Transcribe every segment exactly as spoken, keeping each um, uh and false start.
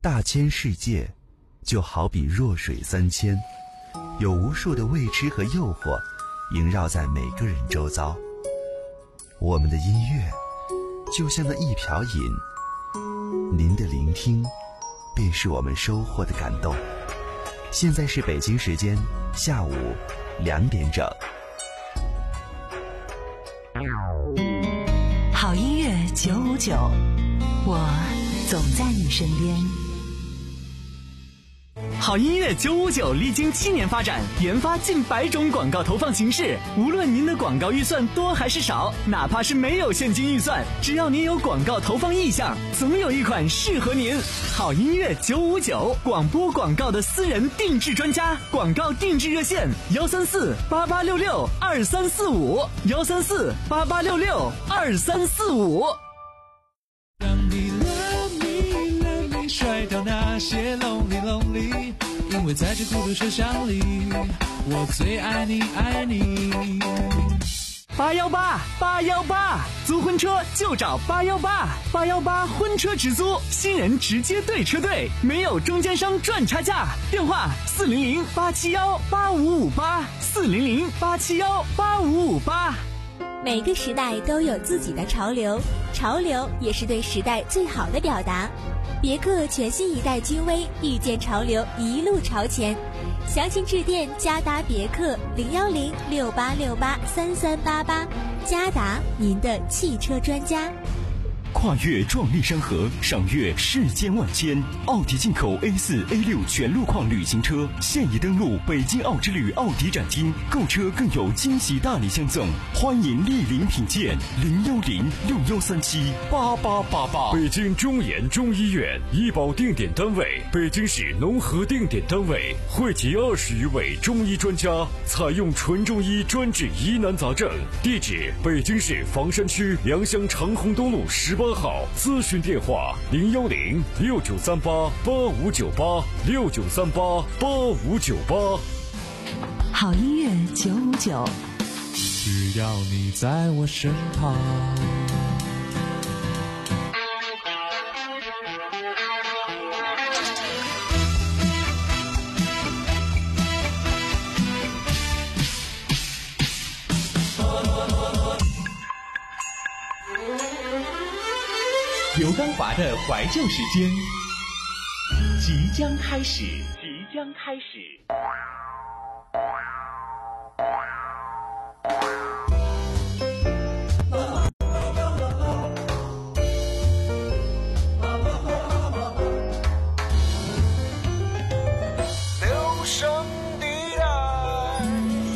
大千世界就好比弱水三千，有无数的未知和诱惑萦绕在每个人周遭。我们的音乐就像那一瓢饮，您的聆听便是我们收获的感动。现在是北京时间下午两点整。 好音乐九五九，我总在你身边。 好音乐九五九历经七年发展，研发近百种广告投放形式。无论您的广告预算多还是少，哪怕是没有现金预算，只要您有广告投放意向，总有一款适合您。好音乐九五九，广播广告的私人定制专家，广告定制热线幺三四八八六六二三四五幺三四八八六六二三四五。 让你 love me love me 甩掉那些 lonely lonely， 因为在这孤独车厢里，我最爱你爱你。 八幺八八幺八，租婚车就找八幺八，八幺八婚车直租，新人直接对车队，没有中间商赚差价。电话四零零八七幺八五五八，四零零八七幺八五五八。 每个时代都有自己的潮流，潮流也是对时代最好的表达。别克全新一代君威，遇见潮流，一路朝前。详情致电嘉达别克零幺零六八六八三三八八，嘉达，您的汽车专家。 跨越壮丽山河，赏阅世间万千。奥迪进口 A 四 A 六 全路况旅行车现已登陆北京奥之旅奥迪展厅，购车更有惊喜大礼相赠，欢迎莅临品鉴。零幺零六幺三七八八八八。 北京中研中医院医保定点单位，北京市农合定点单位，汇集二十余位中医专家，采用纯中医专治疑难杂症。地址：北京市房山区良乡长虹东路十八号，咨询电话零幺零六九三八八五九八六九三八八五九八。 好音乐九五九， 只要你在我身旁。 刘刚华的怀旧时间即将开始，即将开始。 留声地带，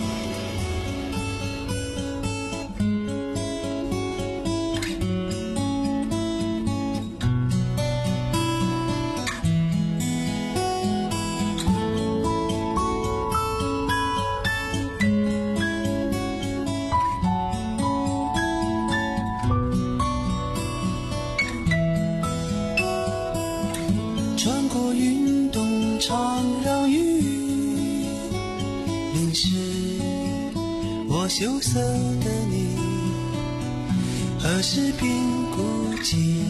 穿过运动场，让雨淋湿我羞涩的你，何时便孤寂，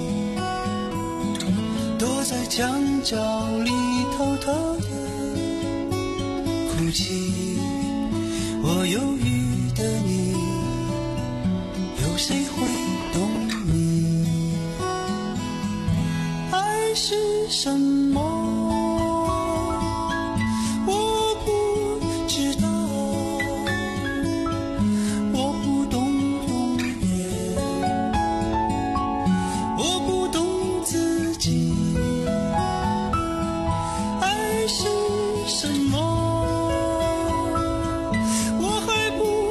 躲在墙角里偷偷的哭泣。我忧郁的你，有谁会懂你？爱是什么？我不知道，我不懂永远，我不懂自己。爱是什么？我还不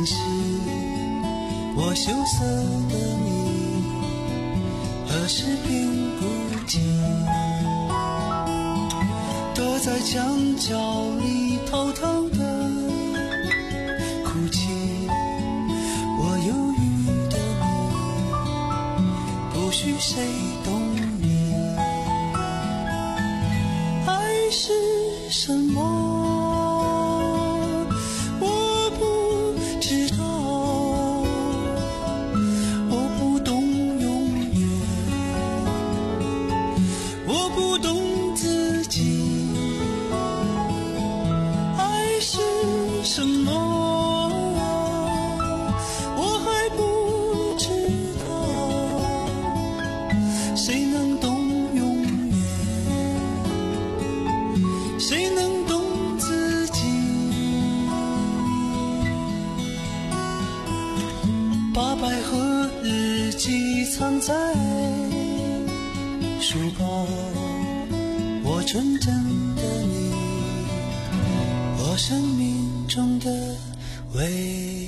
心事，我羞涩的你何时并不记，躲在墙角里偷偷的哭泣，我忧郁的你不需谁懂你，爱是什么藏在书包，我纯真的你，我生命中的唯一。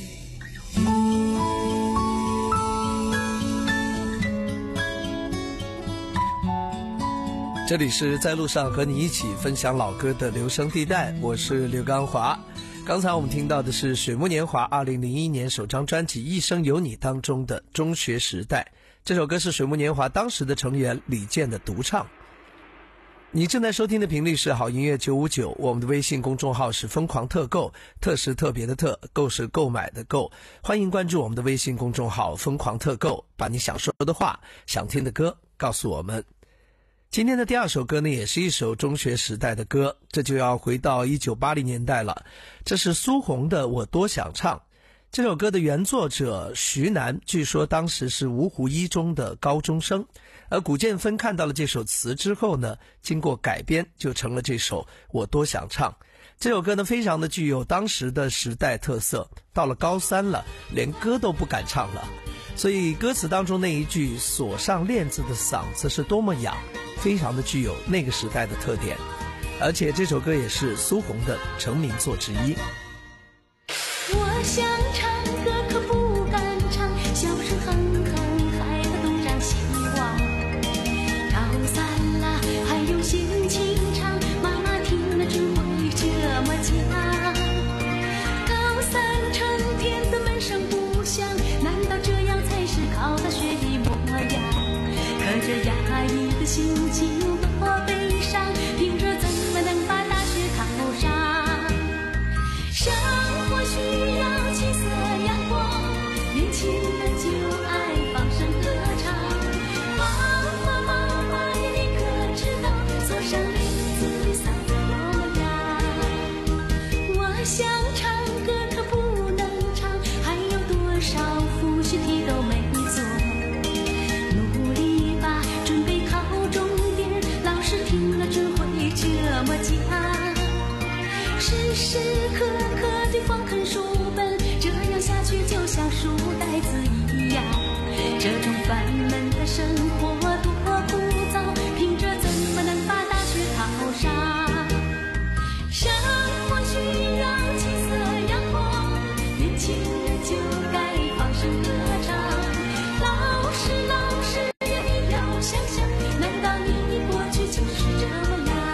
这里是在路上和你一起分享老歌的留声地带，我是刘刚华。刚才我们听到的是水木年华二零零一年首张专辑《一生有你》当中的《中学时代》，这首歌是水木年华当时的成员李健的独唱。你正在收听的频率是好音乐九五九，我们的微信公众号是疯狂特购，特是特别的特，购是购买的购，欢迎关注我们的微信公众号疯狂特购，把你想说的话、想听的歌告诉我们。今天的第二首歌呢，也是一首中学时代的歌，这就要回到一九八零年代了。这是苏红的《我多想唱》。这首歌的原作者徐楠，据说当时是芜湖一中的高中生，而古建芬看到了这首词之后呢，经过改编就成了这首《我多想唱》。这首歌呢，非常的具有当时的时代特色，到了高三了，连歌都不敢唱了。所以歌词当中那一句锁上链子的嗓子是多么痒，非常的具有那个时代的特点。而且这首歌也是苏红的成名作之一。 我想唱歌可不敢唱，笑声哼哼还不懂长希望，高三了还有心情唱，妈妈听了只会这么讲，高三成天的闷声不响，难道这样才是考大学的模样？可这压抑的心情多悲伤，凭着怎么能把大学考上？生活需要起色阳光，年轻人就爱放声歌唱。妈妈妈妈呀，你可知道锁上链子的嗓子多么痒？我想唱歌可不能唱，还有多少复习题都没做，努力吧，准备考重点，老师听了只会这么讲。时时刻刻的放狠书本，这样下去就像书呆子一样，这种烦闷的生活多枯燥，凭着怎么能把大学考上？生活需要起色阳光，年轻人就该放声歌唱。老师老师呀，你要想想，难道你过去就是这么样？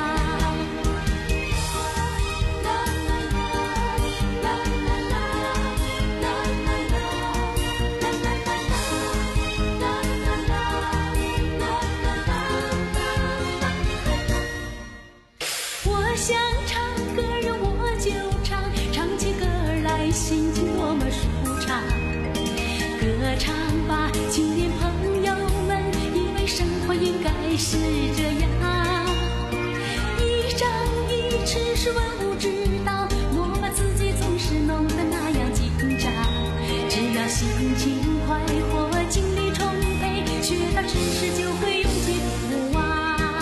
想唱歌儿我就唱，唱起歌儿来心情多么舒畅。歌唱吧，青年朋友们，因为生活应该是这样。一张一弛是万物之道，莫把自己总是弄得那样紧张。只要心情快活，精力充沛，学到知识就会永结不忘。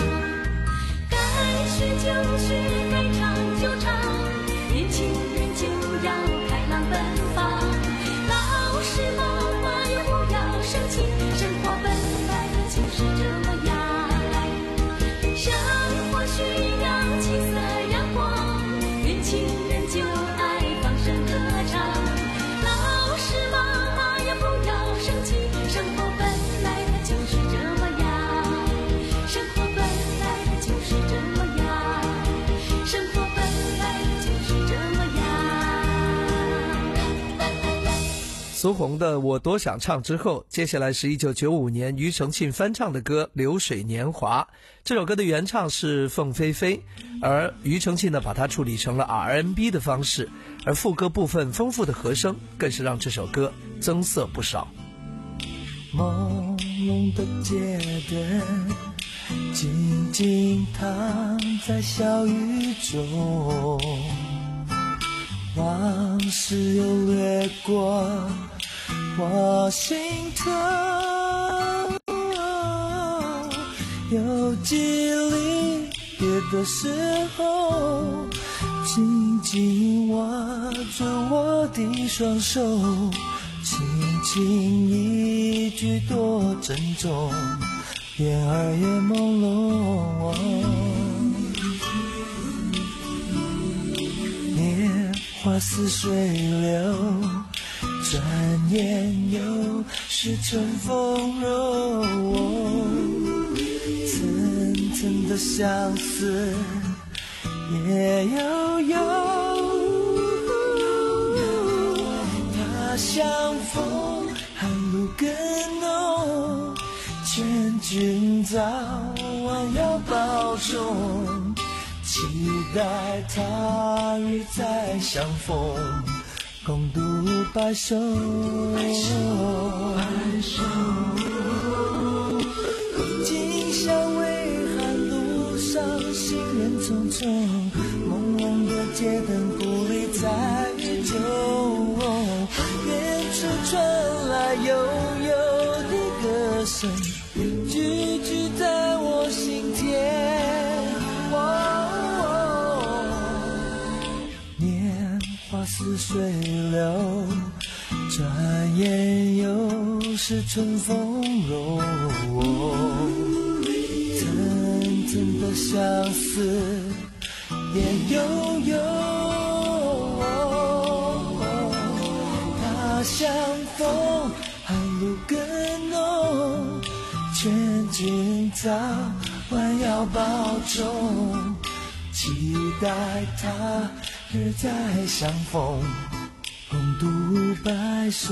该学就学，该唱就唱，年轻人就要开朗奔放。老师妈妈也不要生气，生活本来就是这么样。生活需要起色阳光，年轻人就爱放声歌唱。老苏红的《我多想唱》之后，接下来是一九九五年庾澄庆翻唱的歌《流水年华》。这首歌的原唱是凤飞飞，而庾澄庆呢把它处理成了 R and B 的方式，而副歌部分丰富的和声更是让这首歌增色不少。 朦胧的街灯静静躺在小雨中，往事又掠过我心头，有几离别的时候，紧紧握着我的双手，轻轻一句多珍重，眼儿也朦胧。年华似水流，转眼又是春风柔。层层的相思也悠悠，他乡风寒露更浓，劝君早晚要保重，期待他日再相逢，共度白首。今宵微寒，路上行人匆匆，朦胧的街灯孤立在雨中，远处传来悠悠的歌声，句句在我心田。年华似水流，转眼又是春风柔。层层的相思也悠悠，他乡风寒露更浓，劝君早晚要保重，期待他日再相逢，共度白首。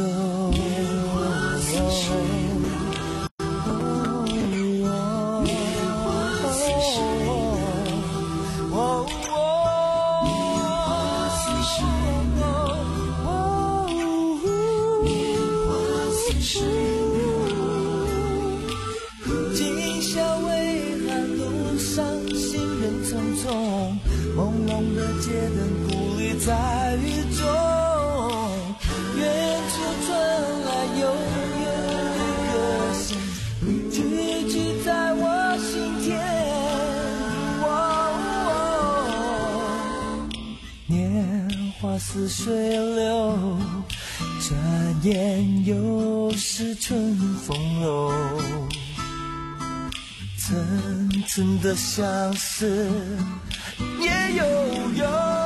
今宵微寒，路上行人匆匆，朦胧的街灯孤立在雨中，远处传来悠悠的歌声，句句在我心田。年华似水流，转眼又是春风柔。层层的相思也悠悠，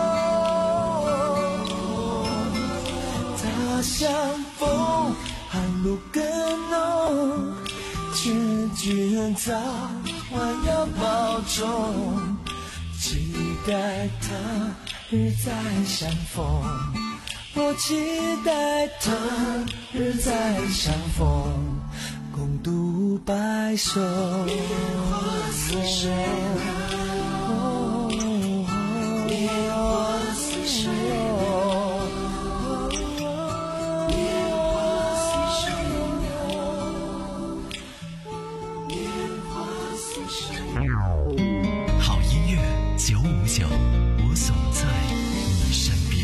他乡风寒露更浓，劝君早晚要保重，期待他日再相逢，我期待他日再相逢，共度白首。 好音乐九五九，我总在你身边。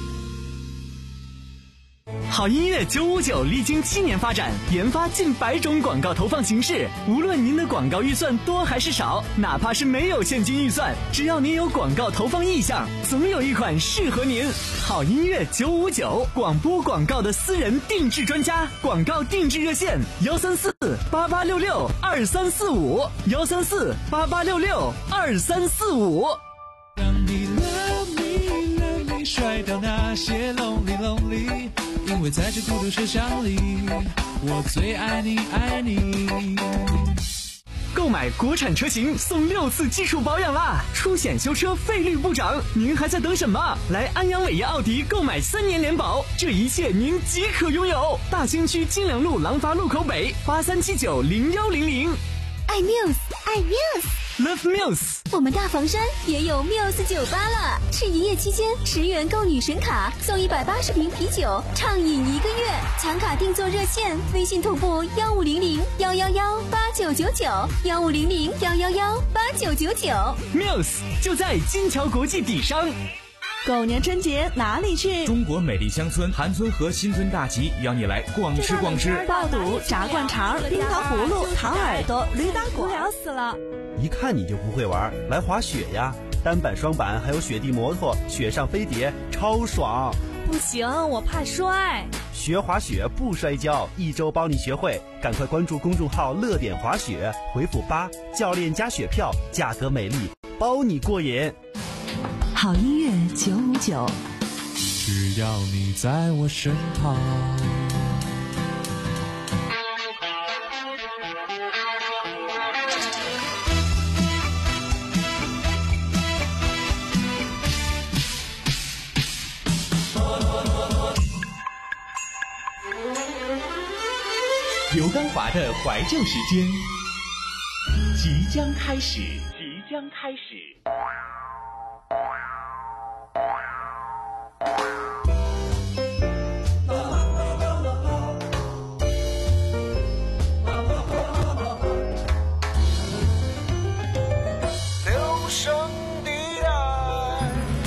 好音乐九五九历经七年发展，研发近百种广告投放形式。无论您的广告预算多还是少，哪怕是没有现金预算，只要您有广告投放意向，总有一款适合您。好音乐九五九，广播广告的私人定制专家，广告定制热线：幺三四八八六六二三四五，幺三四八八六六二三四五。 让你 love me love me 甩掉那些 lonely lonely， 因为在这孤独车厢里，我最爱你爱你。 购买国产车型送六次基础保养啦，出险修车费率不涨，您还在等什么？来安阳伟业奥迪购买三年联保，这一切您即可拥有。大兴区金良路廊坊路口北八三七九零幺零零。 爱 Muse， 爱 Muse，Love Muse。 我们大房山也有 Muse 酒吧了，是营业期间十元购女神卡送一百八十瓶啤酒，畅饮一个月。抢卡定做热线，微信同步幺五零零幺幺幺八九九九幺五零零幺幺幺八九九九。 Muse 就在金桥国际底商。 狗年春节哪里去？ 中国美丽乡村韩村和新村大集邀你来逛吃逛吃， 爆肚、炸灌肠、冰糖葫芦、糖耳朵、驴打滚，无聊死了。 一看你就不会玩，来滑雪呀！单板、双板，还有雪地摩托、雪上飞碟，超爽！ 不行，我怕摔。 学滑雪不摔跤，一周包你学会。赶快关注公众号“乐点滑雪”，回复八，教练加雪票，价格美丽，包你过瘾。 好音乐九五九， 只要你在我身旁。 刘刚华的怀旧时间即将开始，即将开始。 留声地带。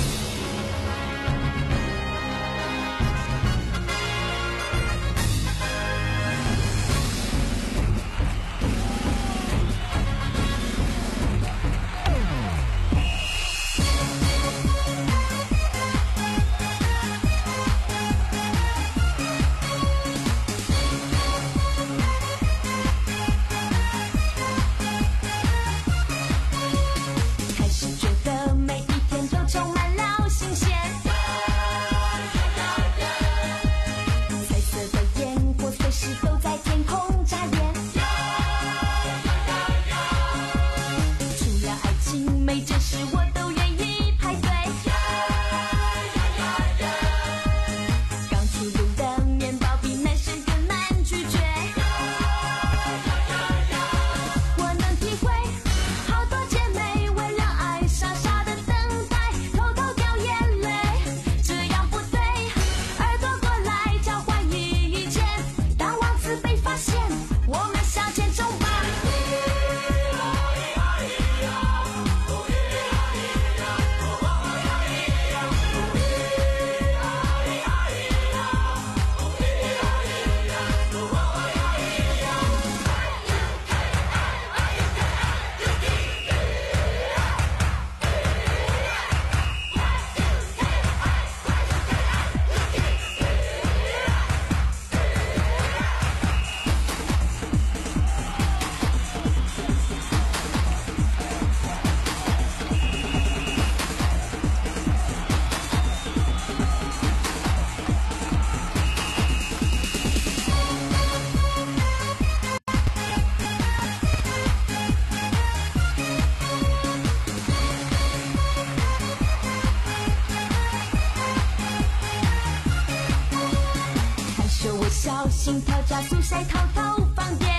小心跳加速晒偷偷放电，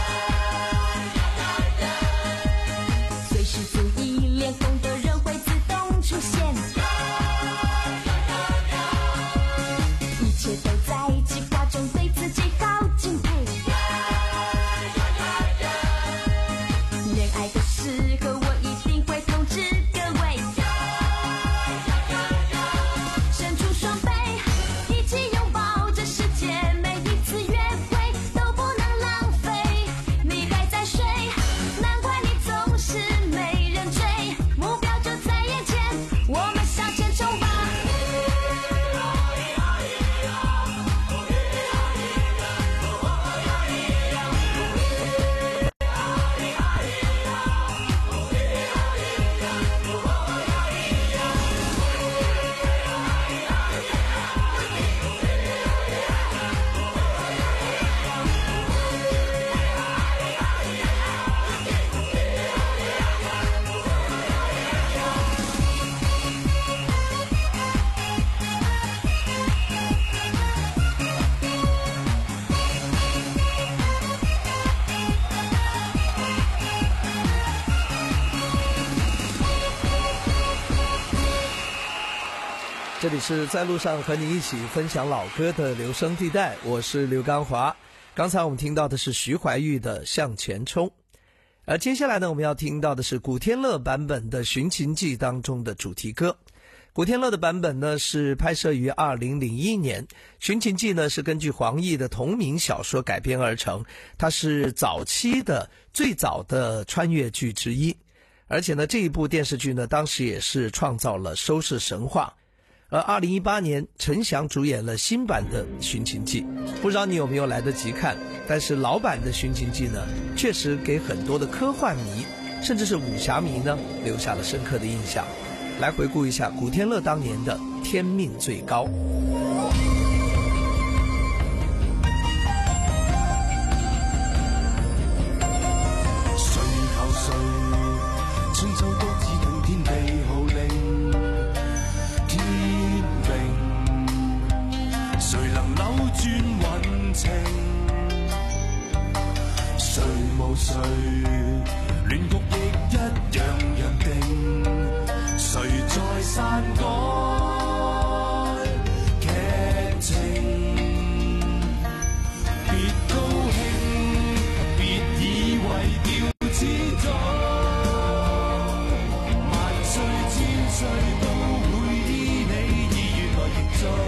随时注意脸红的人会自动出现，一切都在计划中，对自己好敬佩。恋爱的时候我一定会通知各位，伸出双臂一起拥抱这世界，每一次约会都不能浪费。你还在睡，难怪你总是没人这里是在路上和你一起分享老歌的留声地带，我是刘刚华。刚才我们听到的是徐怀钰的《向前冲》，而接下来呢，我们要听到的是古天乐版本的《寻秦记》当中的主题歌。古天乐的版本呢是拍摄于二零零一年，《寻秦记》呢是根据黄易的同名小说改编而成，它是早期的最早的穿越剧之一。而且呢，这一部电视剧呢，当时也是创造了收视神话。而二零一八年，陈翔主演了新版的《寻秦记》，不知道你有没有来得及看？但是老版的《寻秦记》呢，确实给很多的科幻迷，甚至是武侠迷呢，留下了深刻的印象。来回顾一下古天乐当年的《天命最高》。 谁亂局亦一樣人定，誰在篡改劇情？別高興，別以為調子咗，萬歲千歲都會依你意願來營造。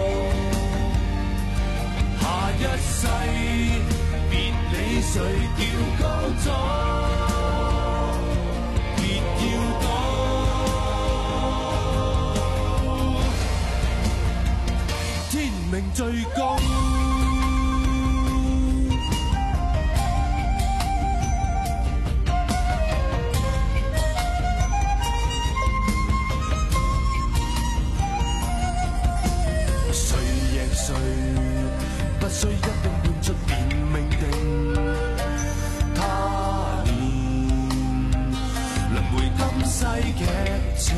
下一世別理誰調高咗，別要躲。天命最高，誰贏誰不需一定換出便命定。他年輪迴今世劇情，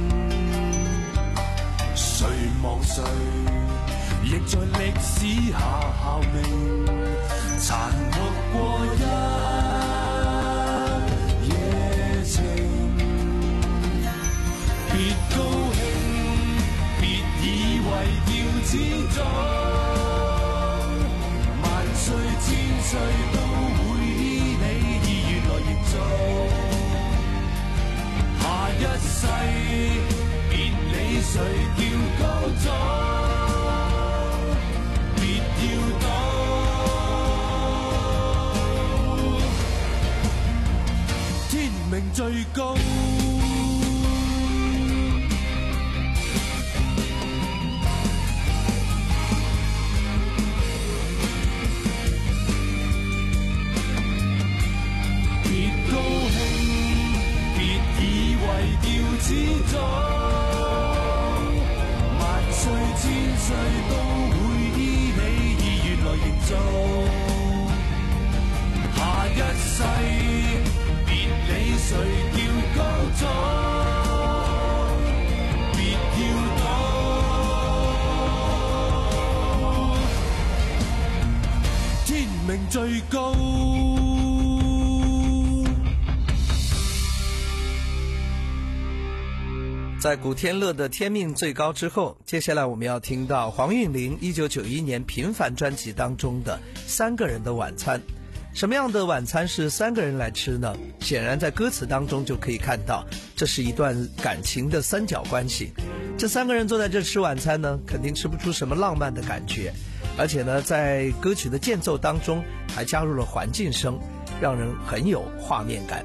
誰忘誰亦在歷史下效命，殘酷過一夜情。別高興，別以為調子咗，萬歲千歲都會依你意願來營造。下一世別理誰調高咗，別要躲。天命最高，調子咗，萬歲千歲都會依你意願來營造。下一世別理誰調高咗，別要躲。天命最高。 在古天乐的《天命最高》之后，接下来我们要听到黄韵玲一九九一年《平凡》专辑当中的《三个人的晚餐》。什么样的晚餐是三个人来吃呢？显然在歌词当中就可以看到，这是一段感情的三角关系。这三个人坐在这吃晚餐呢，肯定吃不出什么浪漫的感觉，而且呢，在歌曲的间奏当中还加入了环境声，让人很有画面感。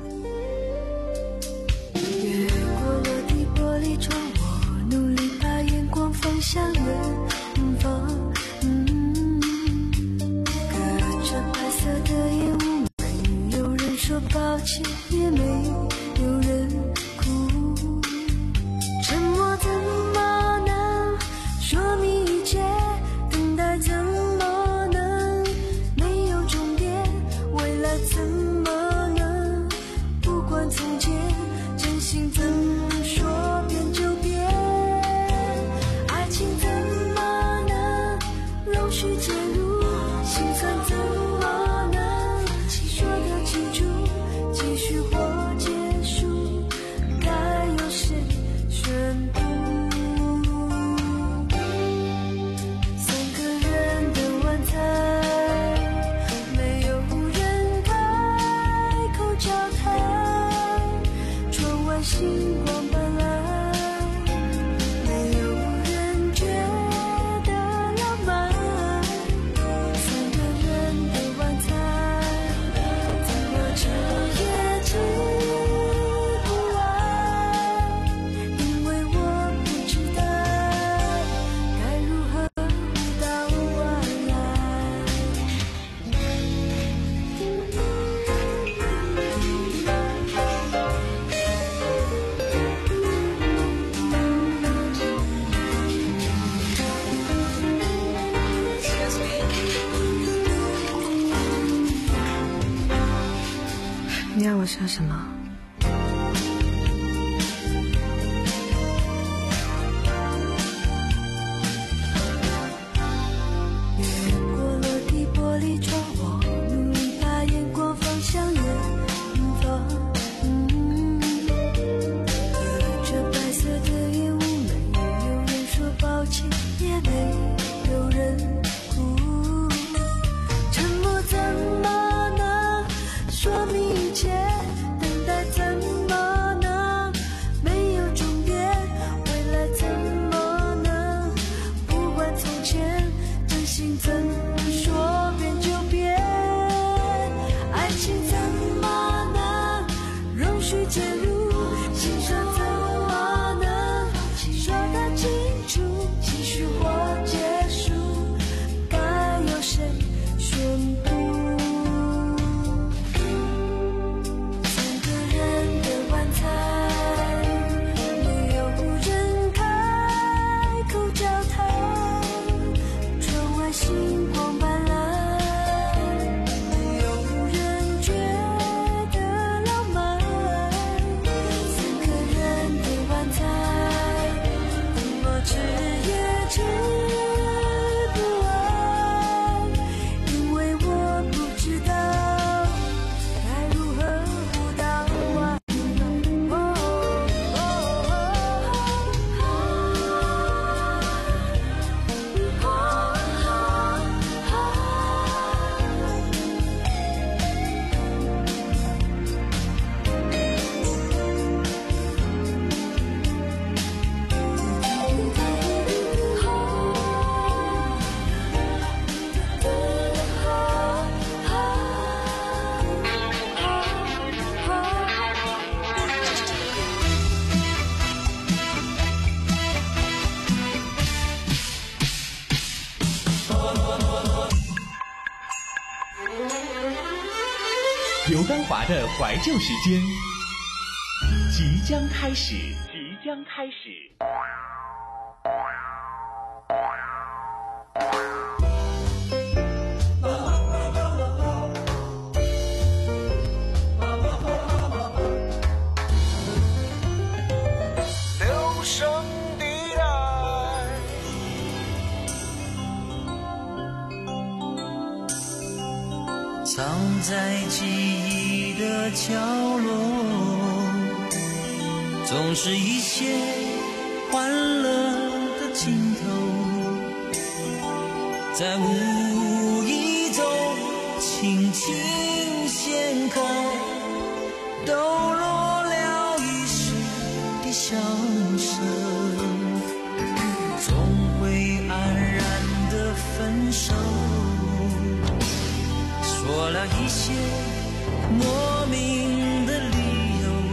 窗，我努力把眼光放向远方，嗯，隔着白色的烟雾，没有人说抱歉，也没有人哭，沉默怎么能说明一切？等待怎么能没有终点？未来怎么能不管从前？真心怎么说变就变，爱情怎么能容许介入？心酸怎么能说得清楚？继续或结束？ 道我说什么？ 越过落地玻璃窗，我努力把眼光放向远方。嗯，隔着白色的烟雾，没有人说抱歉，也没有人哭。沉默怎么能说明一切？等待怎么能没有终点？未来怎么能不管从前？真心怎么说变就变？爱情怎么能容许介入？心伤怎么能说得清楚？继续或结束，该由谁宣布？三个人的晚餐，没有人开口交谈，窗外星光斑斓，没有人觉得浪漫。三个人的晚餐，怎么吃也吃不完，因为我不知道该如何互道晚刘刚华的怀旧时间即将开始，即将开始。 留声地带， 藏在记忆的角落，总是一些欢乐的镜头，在无意中轻轻掀开，抖落了一时的笑声，总会安然的分手，说了一些莫名的理由，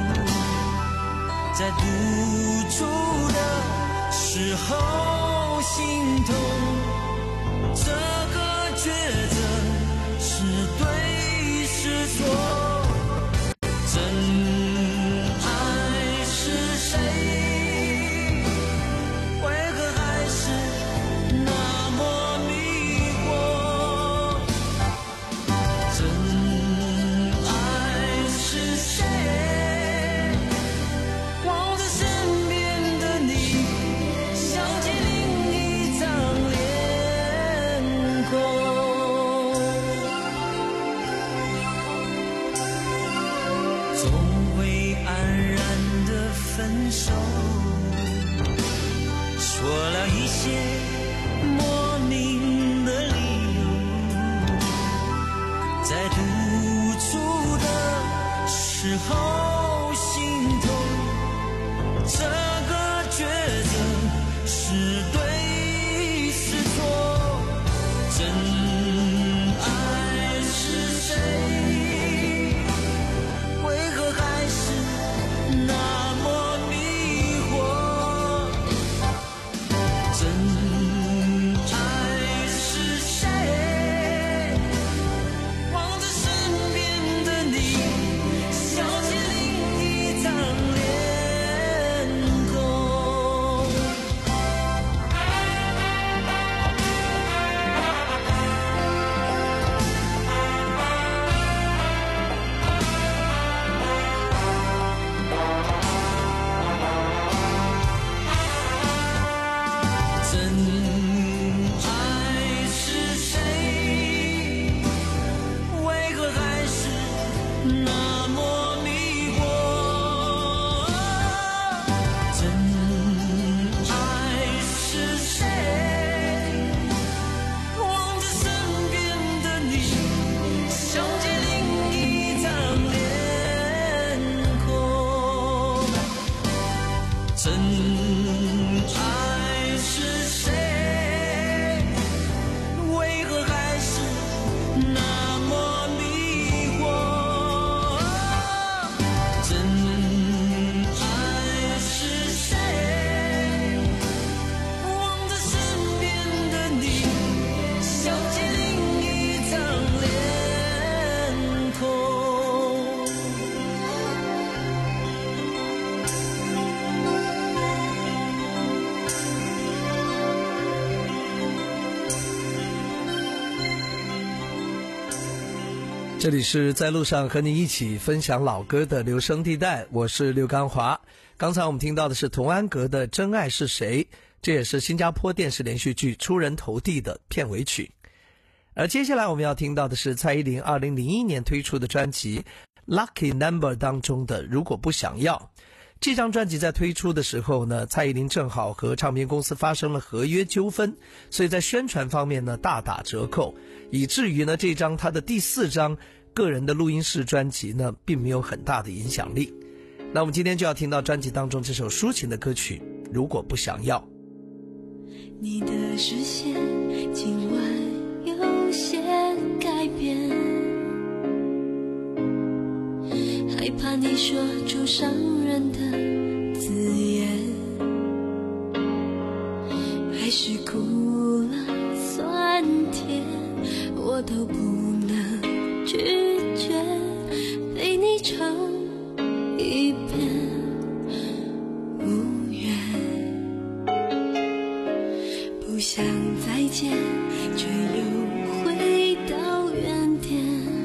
在独处的时候心痛，这个抉择是对是错，真爱是谁？为何还是那么迷惑？真爱是谁？望着身边的你，想起另一张脸孔，总会安然的分手，说了一些莫名的理由，在独处的时候心痛，这个抉择是对是错，真爱是谁？为何还是那么迷惑？真爱是谁？望着身边的你，想起这里是在路上和你一起分享老歌的留声地带，我是刘刚华。刚才我们听到的是童安格的《真爱是谁》，这也是新加坡电视连续剧《出人头地》的片尾曲。而接下来我们要听到的是蔡依林二零零一年推出的专辑 Lucky Number 当中的《如果不想要》。这张专辑在推出的时候呢，蔡依林正好和唱片公司发生了合约纠纷，所以在宣传方面呢大打折扣，以至于呢这张她的第四张个人的录音室专辑呢并没有很大的影响力。那我们今天就要听到专辑当中这首抒情的歌曲《如果不想要》。 你的视线今晚有些改变，害怕你说出伤人的字眼，还是苦了酸甜我都不能拒绝，陪你唱一遍无缘，不想再见却又回到原点，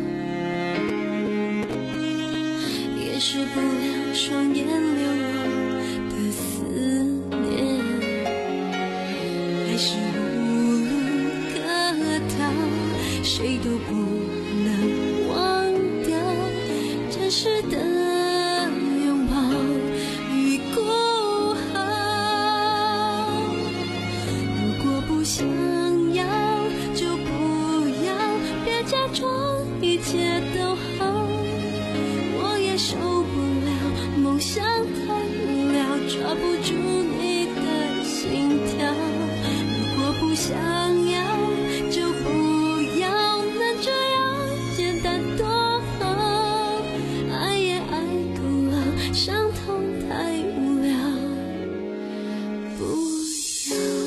掩饰不了双眼流落的思念，还是无路可逃，谁都不能忘掉真实的拥抱与孤傲。如果不想要就不要，别假装一切都好，我也受不了梦想太无聊，抓不住你的心跳。如果不想要就不要，能这样简单多好，爱也爱够了，伤痛太无聊，不要。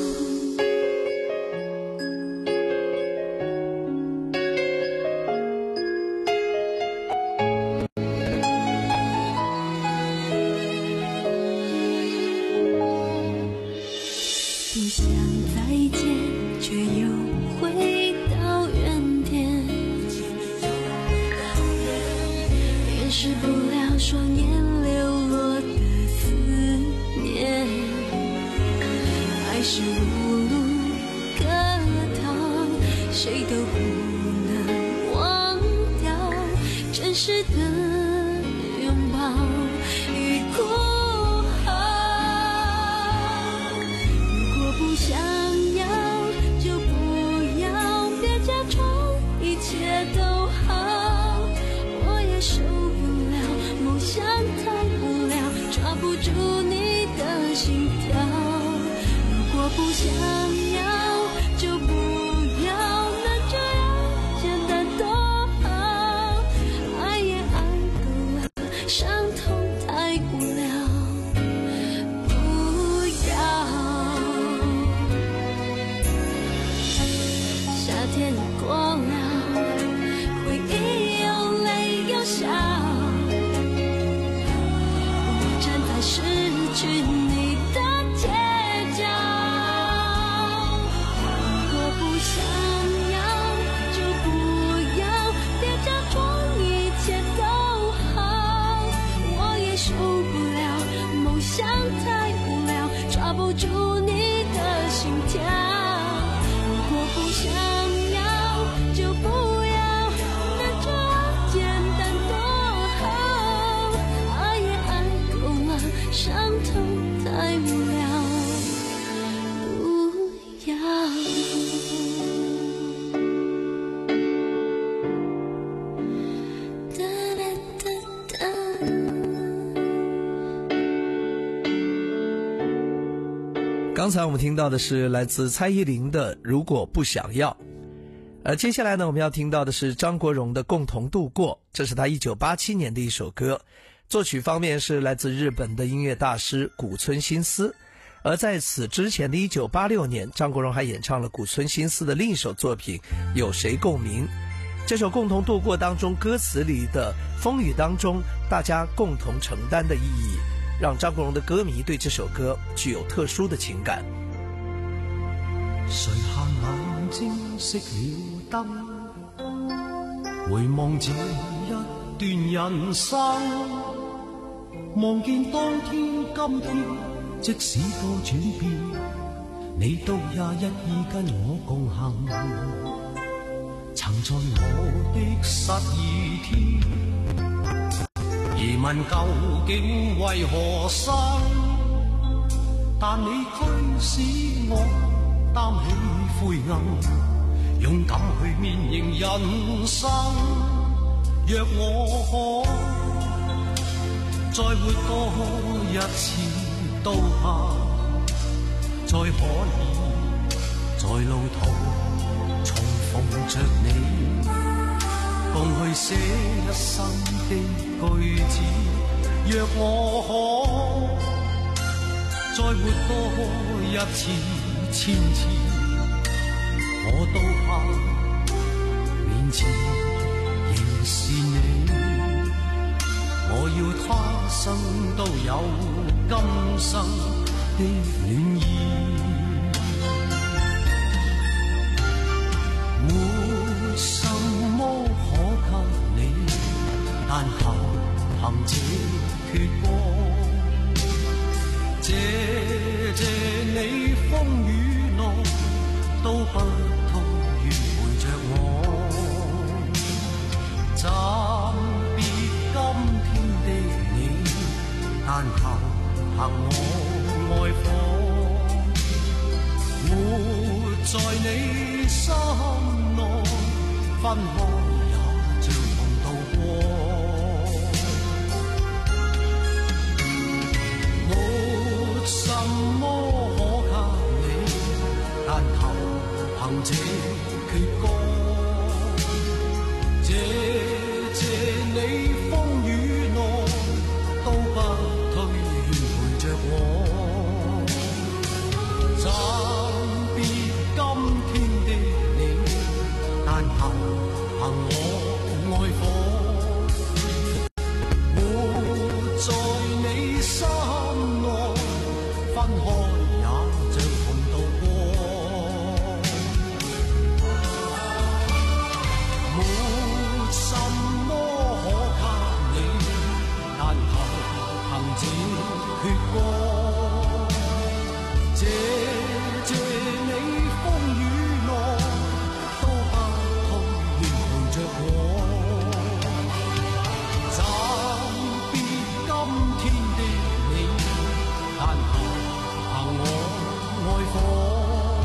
不想再见却又回到原点，掩饰不了双眼流落的思念，还是无路可逃，谁都不能忘掉真实的拥抱与孤不想要就不要，别假装一切都好，我也受不了梦想太无聊，抓不住你的心跳。如果不想要就不要，能这样简单多好，爱也爱够了，伤痛太无聊，不要。夏天过了，回忆有泪有笑，我站在失去你的街角。如果不想要就不要，别假装一切都好，我也受不了梦想太无聊，抓不住你的心跳。如果不想要就不要，那这样简单多好，爱也爱够了，伤痛太无聊，不要。哒哒哒哒。 刚才我们听到的是来自蔡依林的《如果不想要》，而接下来呢，我们要听到的是张国荣的《共同度过》，这是他一九八七年的一首歌，作曲方面是来自日本的音乐大师古村新司。而在此之前的一九八六年，张国荣还演唱了古村新司的另一首作品《有谁共鸣》。这首《共同度过》当中歌词里的风雨当中大家共同承担的意义，让张国荣的歌迷对这首歌具有特殊的情感。 谁限眼睛熄了灯， 回望这一段人生，望见當天今天，即使多轉變，你都也一意跟我共行。曾在我的失意天，疑問究竟為何生？但你驅使我擔起灰暗，勇敢去面迎人生。若我可再活多一次，都怕再可以在路途重逢着你，共去寫一生的句子。若我可再活多一次千次，我都怕面前仍是你。我要他生都有今生的暖意，沒什麼可給你，但求憑這決光，謝謝你風雨內都不退陪着我，暫別今天的你，但求憑我愛火，活在你心內，分開也像同渡過。沒什麼可給你，但求憑這決光，謝謝你風雨內都不退陪着我，暫別今天的你，但求憑我愛火，活在你心內，分開也像同渡過。沒什麼可給你，但求憑這決光，謝謝你風雨內都不退陪着我，暫別今天的你，但求憑我愛火，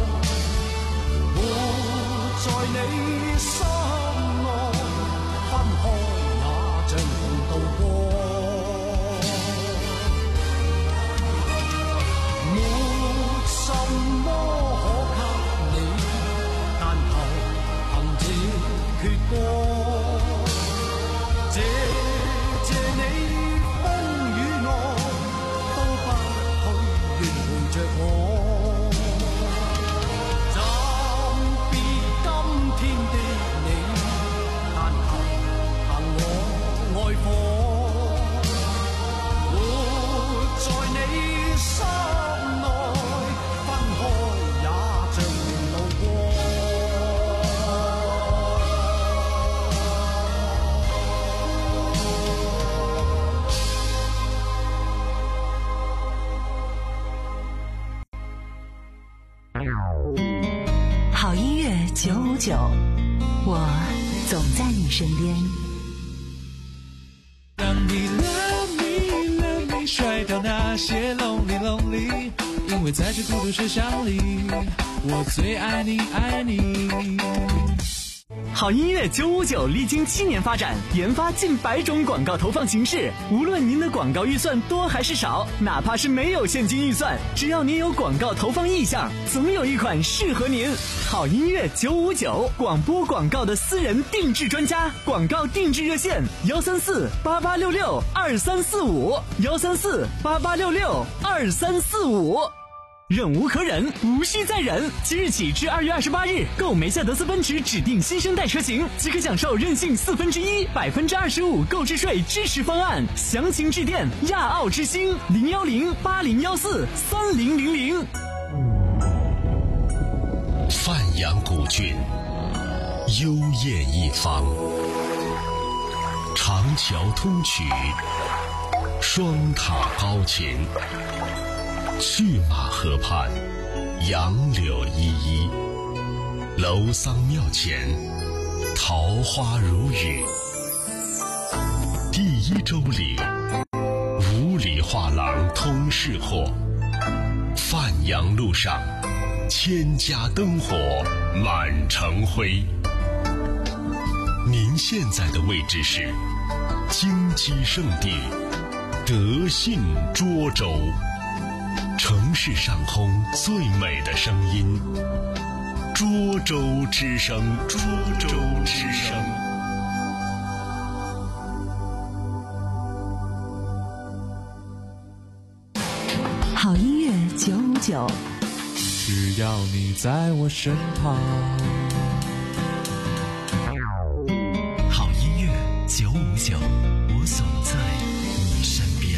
活在你心內，分開也像同渡過。沒什麼可給你，但求憑這決光，謝謝你風雨內都不退陪着我，暫別今天的你，但求憑我愛火，活在你心內，分開也像同渡過。 好音乐九五九，我总在你身边。 让你 love me love me 甩掉那些 lonely lonely， 因为在这孤独车厢里，我最爱你爱你。 好音乐九五九历经七年发展，研发近百种广告投放形式。无论您的广告预算多还是少，哪怕是没有现金预算，只要您有广告投放意向，总有一款适合您。好音乐九五九，广播广告的私人定制专家，广告定制热线：幺三四八八六六二三四五，幺三四八八六六二三四五。忍无可忍，无需再忍。即日起至二月二十八日，购梅赛德斯奔驰指定新生代车型，即可享受任性四分之一、百分之二十五购置税支持方案。详情致电亚奥之星零幺零八零幺四三零零零。 范阳古郡， 幽艳一方。长桥通衢，双塔高擎，去马河畔，杨柳依依，楼桑庙前，桃花如雨。第一周里，五里画廊通市货，范阳路上，千家灯火满城辉。您现在的位置是京畿圣地德信涿州，城市上空最美的声音，涿州之声，涿州之声。 好音乐九五九， 只要你在我身旁。 好音乐九五九，我总在你身边。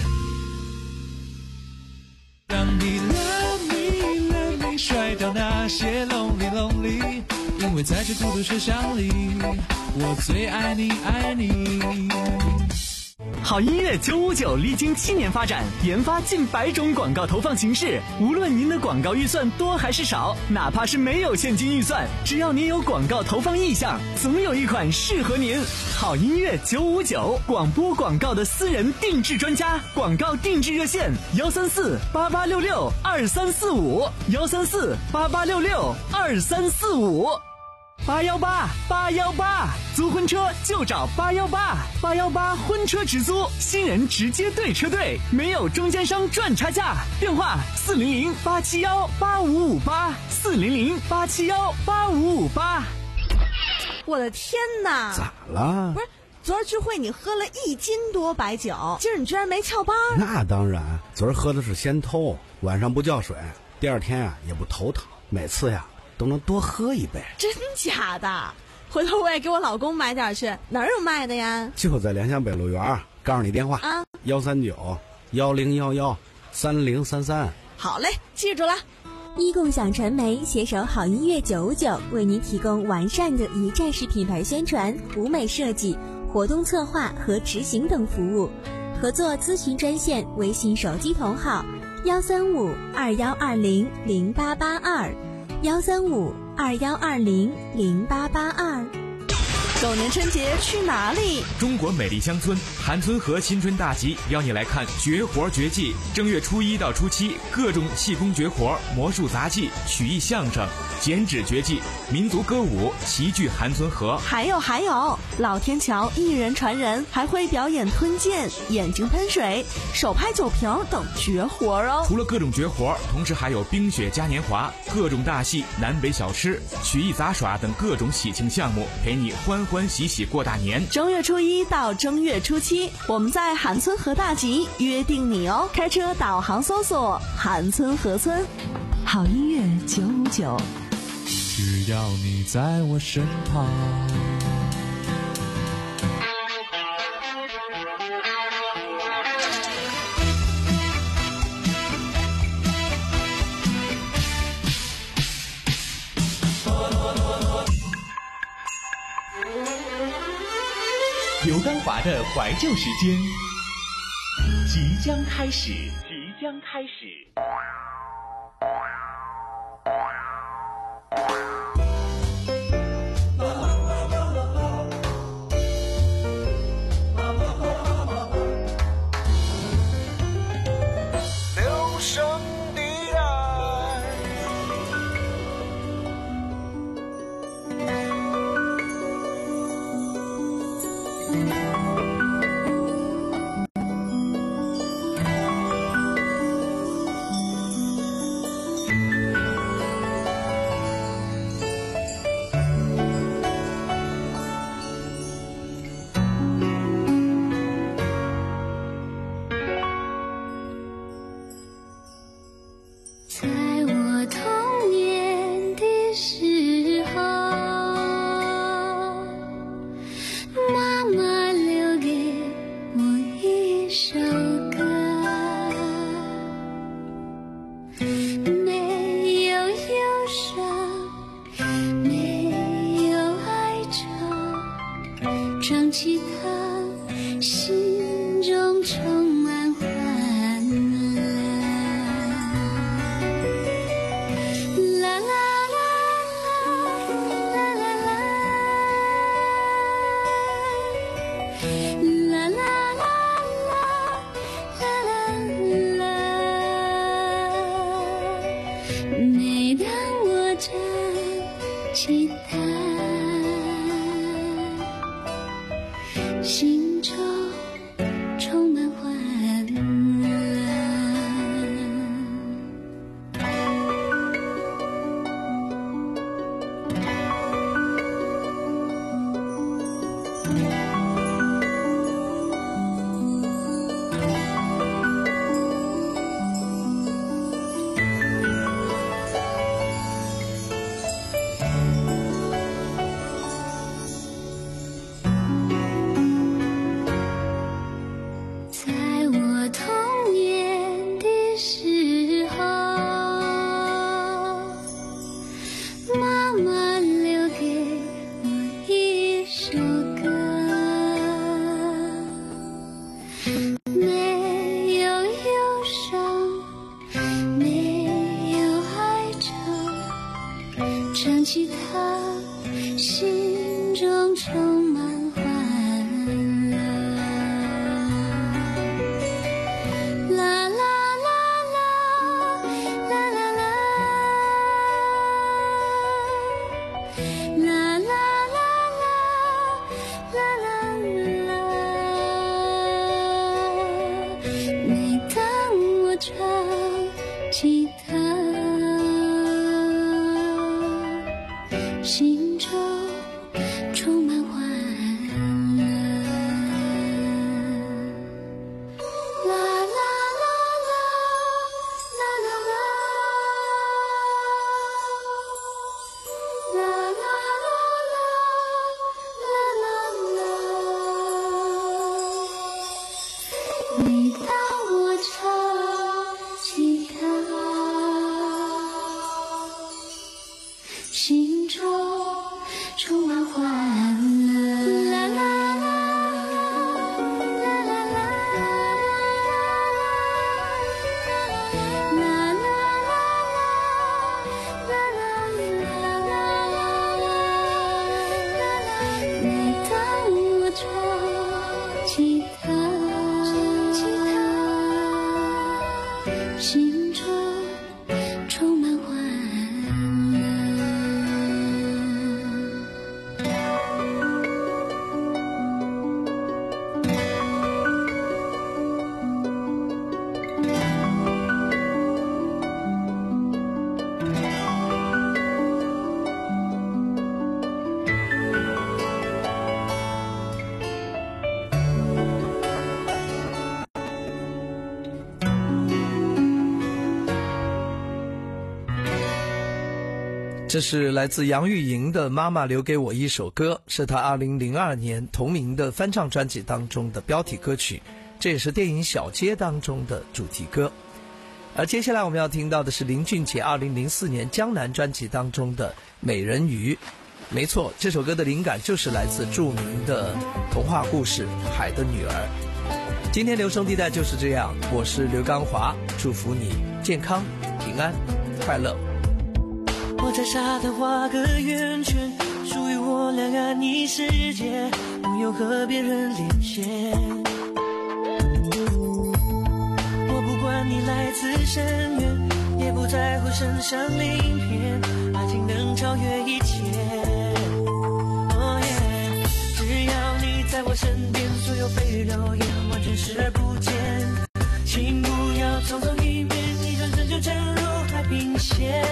让你 love me love me 甩掉那些 lonely lonely， 因为在这孤独车厢里，我最爱你爱你。 好音乐九五九历经七年发展，研发近百种广告投放形式。无论您的广告预算多还是少，哪怕是没有现金预算，只要您有广告投放意向，总有一款适合您。好音乐九五九，广播广告的私人定制专家，广告定制热线：幺三四八八六六二三四五，幺三四八八六六二三四五。八幺八八幺八，租婚车就找八幺八，八幺八婚车直租，新人直接对车队，没有中间商赚差价。电话四零零八七幺八五五八，四零零八七幺八五五八。 我的天哪！ 咋了？ 不是，昨儿聚会你喝了一斤多白酒，今儿你居然没翘班？ 那当然，昨儿喝的是仙偷，晚上不叫水，第二天啊也不头疼，每次呀都能多喝一杯。 真假的？回头我也给我老公买点去，哪儿有卖的呀？ 就在联想北路园，告诉你电话啊，幺三九幺零幺幺三零三三。 好嘞，记住了。 一共享传媒携手好音乐九五九，为您提供完善的一站式品牌宣传、舞美设计、活动策划和执行等服务。合作咨询专线：微信手机同号幺三五二幺二零零八八二。幺三五二幺二零零八八二。 狗年春节去哪里？ 中国美丽乡村韩村河新春大集邀你来看绝活绝技。正月初一到初七，各种气功绝活、魔术杂技、曲艺相声、剪纸绝技、民族歌舞齐聚韩村河。 还有还有，老天桥一人传人还会表演吞剑、眼睛喷水、手拍酒瓶等绝活哦。 除了各种绝活，同时还有冰雪嘉年华、各种大戏、南北小吃、曲艺杂耍等各种喜庆项目，陪你欢欢喜喜过大年。 正月初一到正月初七，我们在韩村河大集约定你哦。开车导航搜索韩村河村。 好音乐九五九， 只要你在我身旁。 刘刚华的怀旧时间即将开始，即将开始。 留声地带。 在我童年的时候，妈妈留给我一首歌，没有忧伤，没有哀唱起它，心中充满欢乐。啦啦啦啦啦啦啦，啦啦啦啦啦啦啦。每当我唱起它，心中充满欢乐。唱起它，心中充满欢乐。啦啦啦啦啦啦啦，啦啦啦啦啦啦啦。每当我唱起它，心中充满欢乐。啦啦啦啦啦啦啦，啦啦啦啦啦啦。每当我唱起它，心中充满欢乐。啦啦啦啦啦啦，啦啦啦啦啦啦。每当我唱起它，心中充满欢乐。 这是来自杨钰莹的《妈妈留给我一首歌》，是她二零零二年同名的翻唱专辑当中的标题歌曲，这也是电影《小街》当中的主题歌。而接下来我们要听到的是林俊杰二零零四年江南专辑当中的《美人鱼》。没错，这首歌的灵感就是来自著名的童话故事《海的女儿》。今天留声地带就是这样，我是刘刚华，祝福你健康、平安、快乐。 我在沙滩画个圆圈，属于我俩爱你世界，不用和别人连线。我不管你来自深渊，也不在乎身上鳞片，爱情能超越一切。Oh yeah， 只要你在我身边，所有纷扰也完全视而不见。请不要匆匆一面，一转身就沉入海平线。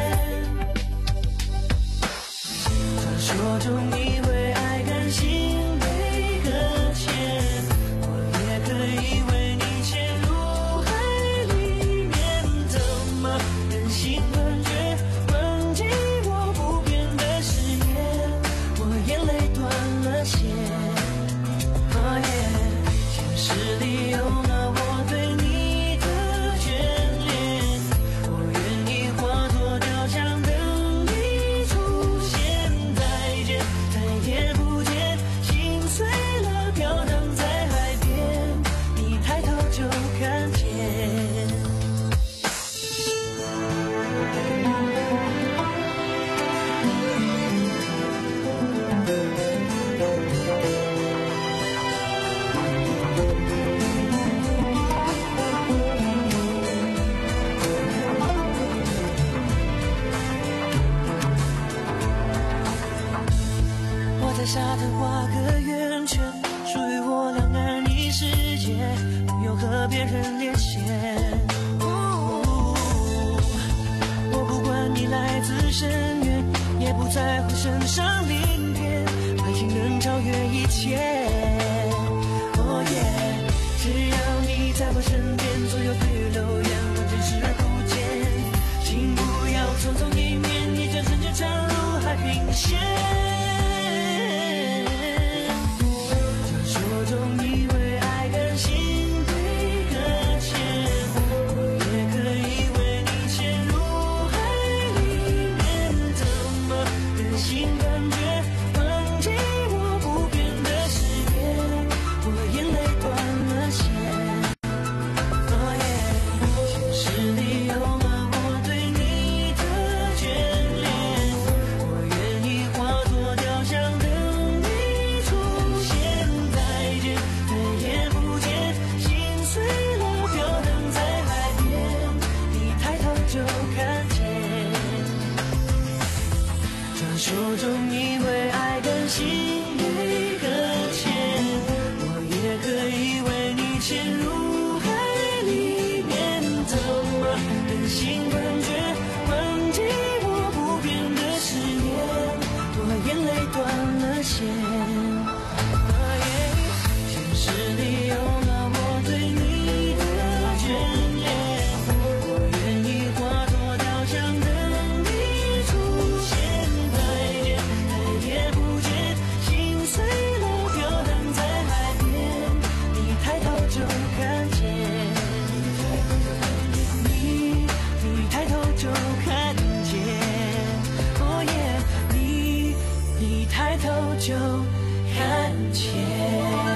传说中你为爱甘心没搁浅，我也可以为你潜入海里面，怎么忍心断绝关紧我不变的誓言，我眼泪断了线。Oh yeah， 前世里有了我对你的眷恋，我愿意化作雕像等你出现，再见再画个圆圈，属于我两岸一世界，不用和别人连线。我不管你来自深渊，也不在乎身上鳞片，爱情能超越一切。哦耶，只要你在我身边，左右对流言我真视而不见，请不要匆匆一面，一转身就沉入海平线。传说中以为爱甘心对搁浅，我也可以为你潜入海里面，怎么忍心感觉忘记我不变的誓言，我眼泪断了线。哦耶，前世里有了我对你的眷恋，我愿意化作雕像等你出现。再见，再也不见，心碎了飘荡在海边，你抬头就看见。传说中以为爱甘心没搁浅，我也可以为你潜入海里面，怎么忍心感觉忘记我不变的誓言，我眼泪断了线。前世里有了我对你的眷恋，我愿意化作雕像等你出现。再见，再也不见，心碎了飘荡在海边，你抬头就看见。你，你抬头就看见。哦耶，你，你抬头就看见。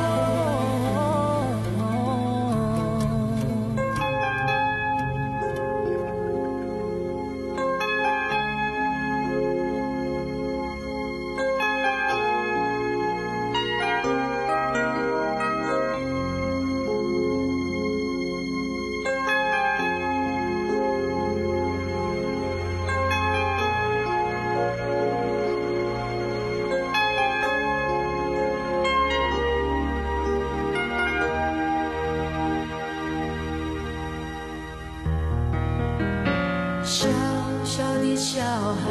小小的小孩，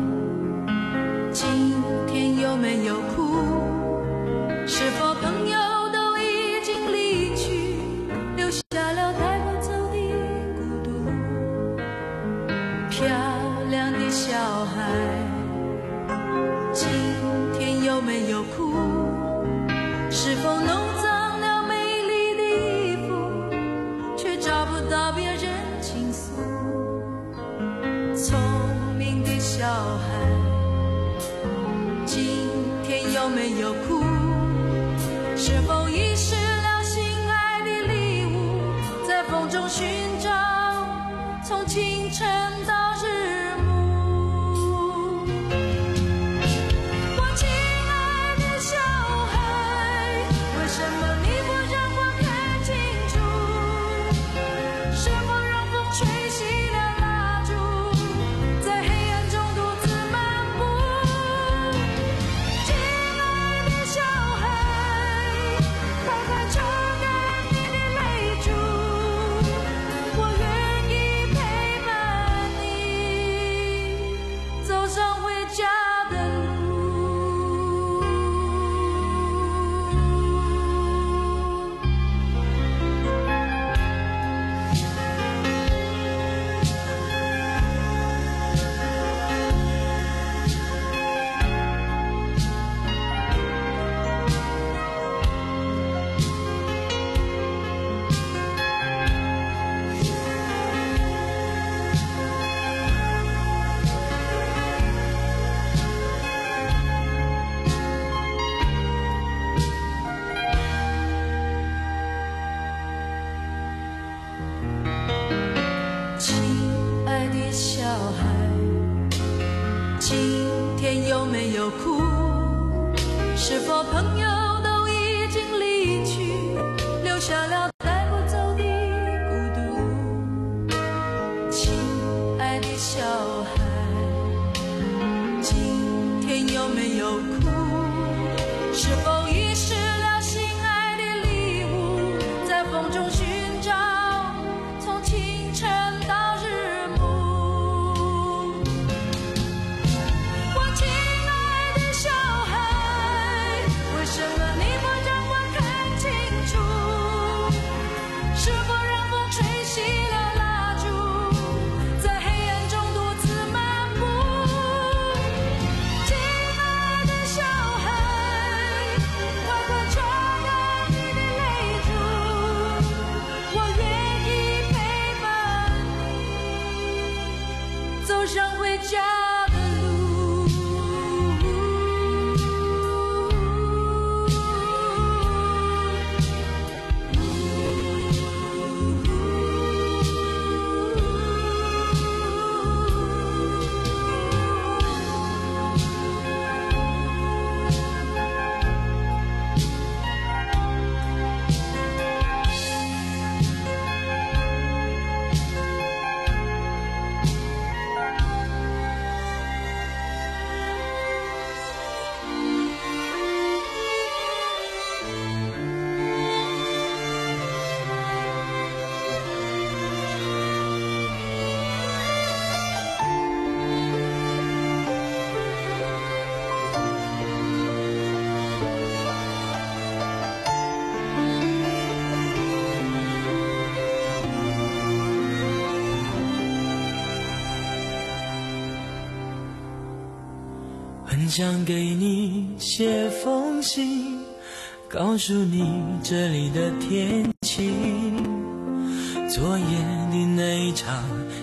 今天有没有哭？是否朋友都已经离去，留下了带不走的孤独？漂亮的小孩，今天有没有哭？是否弄脏了美丽的衣服，却找不到别人倾诉？聪明的小孩，今天有没有哭？是否遗失了心爱的礼物，在风中寻找，从清晨到日暮。我亲爱的小孩，为什么你不让我看清楚？是否让风吹熄了蜡烛，在黑暗中独自漫步？亲爱的小孩，快快抽干你的泪珠，我愿意陪伴你是否遗失了心爱的礼物，在风中寻找，从清晨到日暮。我亲爱的小孩，为什么你不让我看清楚？是否让风吹熄了蜡烛，在黑暗中独自漫步？亲爱的小孩，快快擦干你的泪珠，我愿意陪伴你走上回家的路。 很想给你写封信，告诉你这里的天气，昨夜的那一场